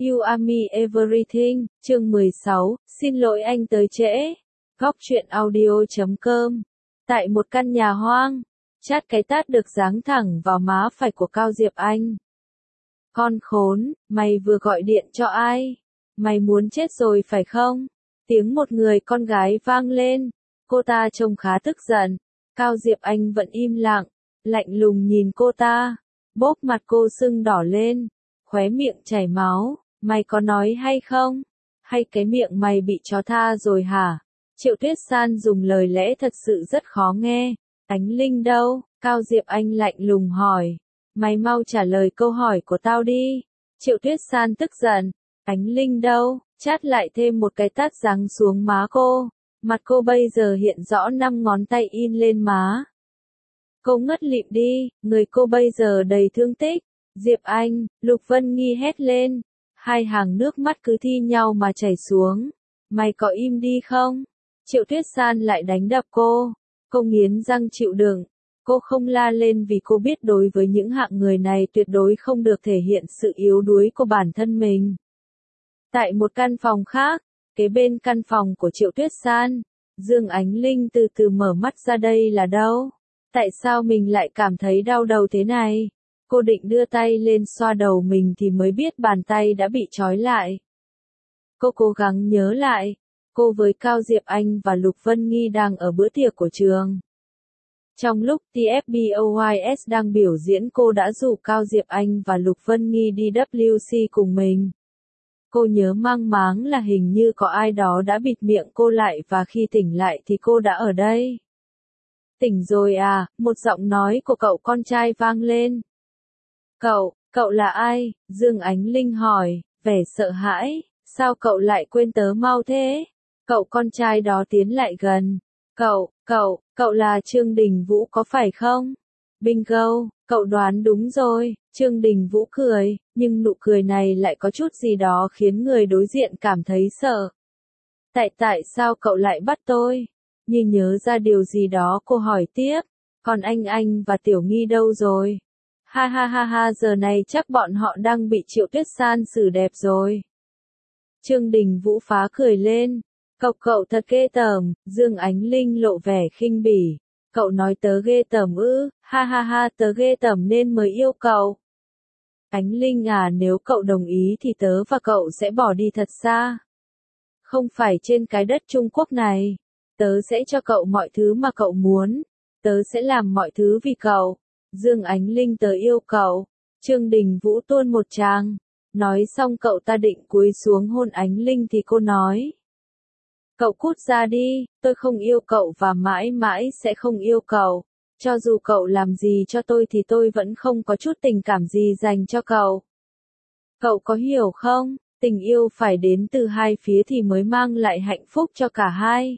You Are Me Everything, chương 16, xin lỗi anh tới trễ. Góc truyện audio.com. Tại một căn nhà hoang, chát cái tát được giáng thẳng vào má phải của Cao Diệp Anh. Con khốn, mày vừa gọi điện cho ai? Mày muốn chết rồi phải không? Tiếng một người con gái vang lên, cô ta trông khá tức giận. Cao Diệp Anh vẫn im lặng, lạnh lùng nhìn cô ta, bốp mặt cô sưng đỏ lên, khóe miệng chảy máu. Mày có nói hay không? Hay cái miệng mày bị chó tha rồi hả? Triệu Tuyết San dùng lời lẽ thật sự rất khó nghe. Ánh Linh đâu? Cao Diệp Anh lạnh lùng hỏi. Mày mau trả lời câu hỏi của tao đi. Triệu Tuyết San tức giận. Ánh Linh đâu? Chát lại thêm một cái tát giáng xuống má cô. Mặt cô bây giờ hiện rõ 5 ngón tay in lên má. Cô ngất lịm đi, người cô bây giờ đầy thương tích. Diệp Anh, Lục Vân Nghi hét lên. Hai hàng nước mắt cứ thi nhau mà chảy xuống. Mày có im đi không? Triệu Tuyết San lại đánh đập cô. Cô nghiến răng chịu đựng. Cô không la lên vì cô biết đối với những hạng người này tuyệt đối không được thể hiện sự yếu đuối của bản thân mình. Tại một căn phòng khác, kế bên căn phòng của Triệu Tuyết San, Dương Ánh Linh từ từ mở mắt ra. Đây là đâu? Tại sao mình lại cảm thấy đau đầu thế này? Cô định đưa tay lên xoa đầu mình thì mới biết bàn tay đã bị trói lại. Cô cố gắng nhớ lại, cô với Cao Diệp Anh và Lục Vân Nghi đang ở bữa tiệc của trường. Trong lúc TFBOYS đang biểu diễn, cô đã rủ Cao Diệp Anh và Lục Vân Nghi đi WC cùng mình. Cô nhớ mang máng là hình như có ai đó đã bịt miệng cô lại và khi tỉnh lại thì cô đã ở đây. Tỉnh rồi à? Một giọng nói của cậu con trai vang lên. Cậu là ai? Dương Ánh Linh hỏi, vẻ sợ hãi, sao cậu lại quên tớ mau thế? Cậu con trai đó tiến lại gần. Cậu là Trương Đình Vũ có phải không? Bingo, cậu đoán đúng rồi. Trương Đình Vũ cười, nhưng nụ cười này lại có chút gì đó khiến người đối diện cảm thấy sợ. Tại sao cậu lại bắt tôi? Như nhớ ra điều gì đó cô hỏi tiếp, còn anh và Tiểu Nghi đâu rồi? Ha ha ha ha, giờ này chắc bọn họ đang bị Triệu Tuyết San xử đẹp rồi. Trương Đình Vũ phá cười lên. Cậu thật ghê tởm. Dương Ánh Linh lộ vẻ khinh bỉ. Cậu nói tớ ghê tởm ư? Ha ha ha, tớ ghê tởm nên mới yêu cậu. Ánh Linh à, nếu cậu đồng ý thì tớ và cậu sẽ bỏ đi thật xa. Không phải trên cái đất Trung Quốc này. Tớ sẽ cho cậu mọi thứ mà cậu muốn. Tớ sẽ làm mọi thứ vì cậu. Dương Ánh Linh, tớ yêu cậu. Trương Đình Vũ tuôn một tràng. Nói xong cậu ta định cúi xuống hôn Ánh Linh thì cô nói. Cậu cút ra đi, tôi không yêu cậu và mãi mãi sẽ không yêu cậu. Cho dù cậu làm gì cho tôi thì tôi vẫn không có chút tình cảm gì dành cho cậu. Cậu có hiểu không? Tình yêu phải đến từ hai phía thì mới mang lại hạnh phúc cho cả hai.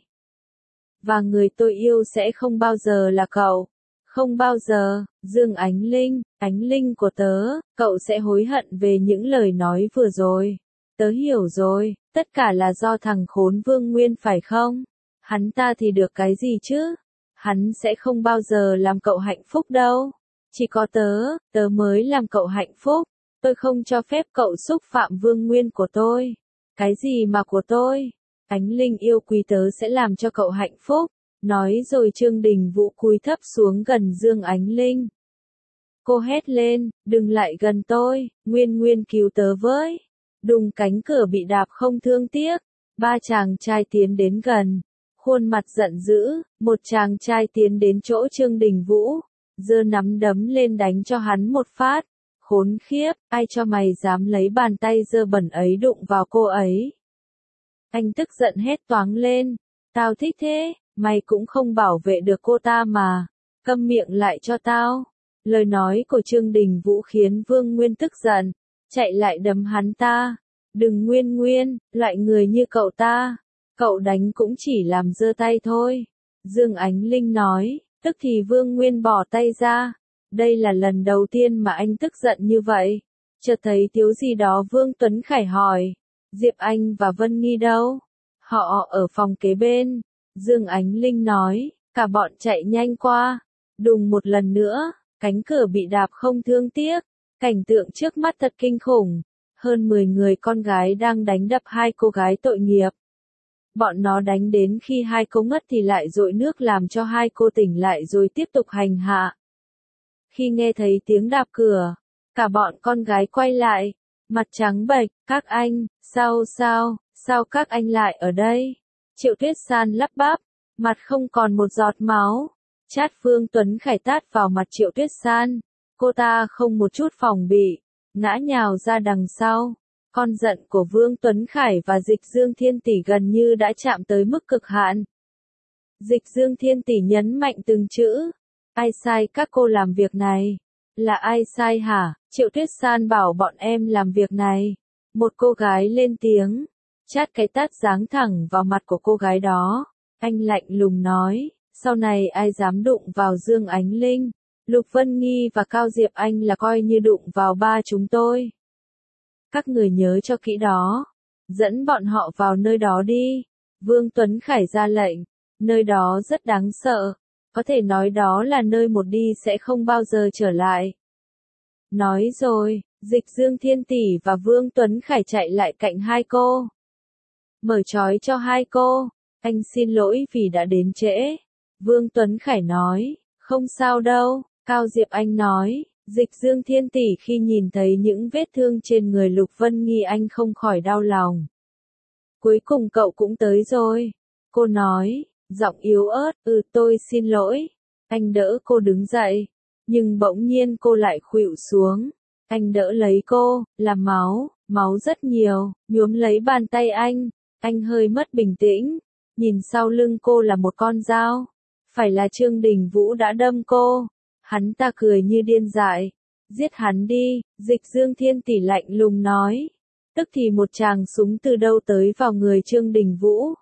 Và người tôi yêu sẽ không bao giờ là cậu. Không bao giờ. Dương Ánh Linh của tớ, cậu sẽ hối hận về những lời nói vừa rồi. Tớ hiểu rồi, tất cả là do thằng khốn Vương Nguyên phải không? Hắn ta thì được cái gì chứ? Hắn sẽ không bao giờ làm cậu hạnh phúc đâu. Chỉ có tớ mới làm cậu hạnh phúc. Tôi không cho phép cậu xúc phạm Vương Nguyên của tôi. Cái gì mà của tôi? Ánh Linh yêu quý, tớ sẽ làm cho cậu hạnh phúc. Nói rồi Trương Đình Vũ cúi thấp xuống gần Dương Ánh Linh. Cô hét lên, đừng lại gần tôi, Nguyên cứu tớ với. Đùng, cánh cửa bị đạp không thương tiếc. Ba chàng trai tiến đến gần. Khuôn mặt giận dữ, một chàng trai tiến đến chỗ Trương Đình Vũ. Giơ nắm đấm lên đánh cho hắn một phát. Khốn khiếp, ai cho mày dám lấy bàn tay dơ bẩn ấy đụng vào cô ấy? Anh tức giận hét toáng lên. Tao thích thế, mày cũng không bảo vệ được cô ta mà. Câm miệng lại cho tao. Lời nói của Trương Đình Vũ khiến Vương Nguyên tức giận. Chạy lại đấm hắn ta. Đừng Nguyên, loại người như cậu ta. Cậu đánh cũng chỉ làm giơ tay thôi. Dương Ánh Linh nói, tức thì Vương Nguyên bỏ tay ra. Đây là lần đầu tiên mà anh tức giận như vậy. Chợt thấy thiếu gì đó Vương Tuấn Khải hỏi. Diệp Anh và Vân Nghi đâu? Họ ở phòng kế bên. Dương Ánh Linh nói, cả bọn chạy nhanh qua. Đùng, một lần nữa, cánh cửa bị đạp không thương tiếc. Cảnh tượng trước mắt thật kinh khủng. hơn 10 người con gái đang đánh đập hai cô gái tội nghiệp. Bọn nó đánh đến khi hai cô ngất thì lại dội nước làm cho hai cô tỉnh lại rồi tiếp tục hành hạ. Khi nghe thấy tiếng đạp cửa, cả bọn con gái quay lại, mặt trắng bệch, các anh, sao các anh lại ở đây? Triệu Tuyết San lắp bắp, mặt không còn một giọt máu. Chát Vương Tuấn Khải tát vào mặt Triệu Tuyết San, cô ta không một chút phòng bị, ngã nhào ra đằng sau. Con giận của Vương Tuấn Khải và Dịch Dương Thiên Tỷ gần như đã chạm tới mức cực hạn. Dịch Dương Thiên Tỷ nhấn mạnh từng chữ. Ai sai các cô làm việc này? Là ai sai hả? Triệu Tuyết San bảo bọn em làm việc này. Một cô gái lên tiếng. Chát cái tát giáng thẳng vào mặt của cô gái đó. Anh lạnh lùng nói. Sau này ai dám đụng vào Dương Ánh Linh, Lục Vân Nghi và Cao Diệp Anh là coi như đụng vào ba chúng tôi. Các người nhớ cho kỹ đó. Dẫn bọn họ vào nơi đó đi. Vương Tuấn Khải ra lệnh. Nơi đó rất đáng sợ. Có thể nói đó là nơi một đi sẽ không bao giờ trở lại. Nói rồi, Dịch Dương Thiên Tỷ và Vương Tuấn Khải chạy lại cạnh hai cô. Mở trói cho hai cô. Anh xin lỗi vì đã đến trễ. Vương Tuấn Khải nói, không sao đâu. Cao Diệp Anh nói, Dịch Dương Thiên Tỷ khi nhìn thấy những vết thương trên người Lục Vân Nghi anh không khỏi đau lòng. Cuối cùng cậu cũng tới rồi. Cô nói, giọng yếu ớt, tôi xin lỗi. Anh đỡ cô đứng dậy, nhưng bỗng nhiên cô lại khuỵu xuống. Anh đỡ lấy cô, làm máu rất nhiều, nhuốm lấy bàn tay anh hơi mất bình tĩnh. Nhìn sau lưng cô là một con dao. Phải là Trương Đình Vũ đã đâm cô. Hắn ta cười như điên dại. Giết hắn đi, Dịch Dương Thiên Tỷ lạnh lùng nói. Tức thì một tràng súng từ đâu tới vào người Trương Đình Vũ.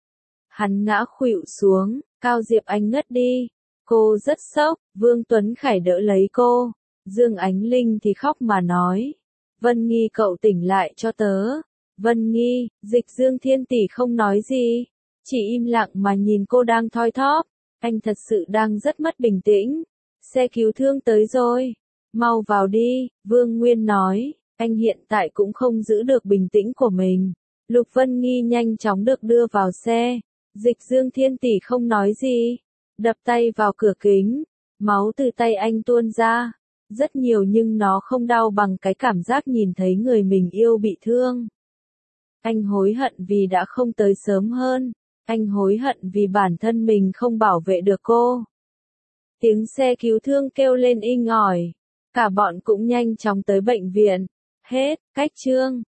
Hắn ngã khuỵu xuống, Cao Diệp Anh ngất đi. Cô rất sốc, Vương Tuấn Khải đỡ lấy cô. Dương Ánh Linh thì khóc mà nói. Vân Nghi cậu tỉnh lại cho tớ. Vân Nghi, Dịch Dương Thiên Tỷ không nói gì. Chỉ im lặng mà nhìn cô đang thoi thóp. Anh thật sự đang rất mất bình tĩnh. Xe cứu thương tới rồi. Mau vào đi, Vương Nguyên nói. Anh hiện tại cũng không giữ được bình tĩnh của mình. Lục Vân Nghi nhanh chóng được đưa vào xe. Dịch Dương Thiên Tỷ không nói gì. Đập tay vào cửa kính. Máu từ tay anh tuôn ra. Rất nhiều nhưng nó không đau bằng cái cảm giác nhìn thấy người mình yêu bị thương. Anh hối hận vì đã không tới sớm hơn. Anh hối hận vì bản thân mình không bảo vệ được cô. Tiếng xe cứu thương kêu lên inh ỏi. Cả bọn cũng nhanh chóng tới bệnh viện. Hết, cách chương.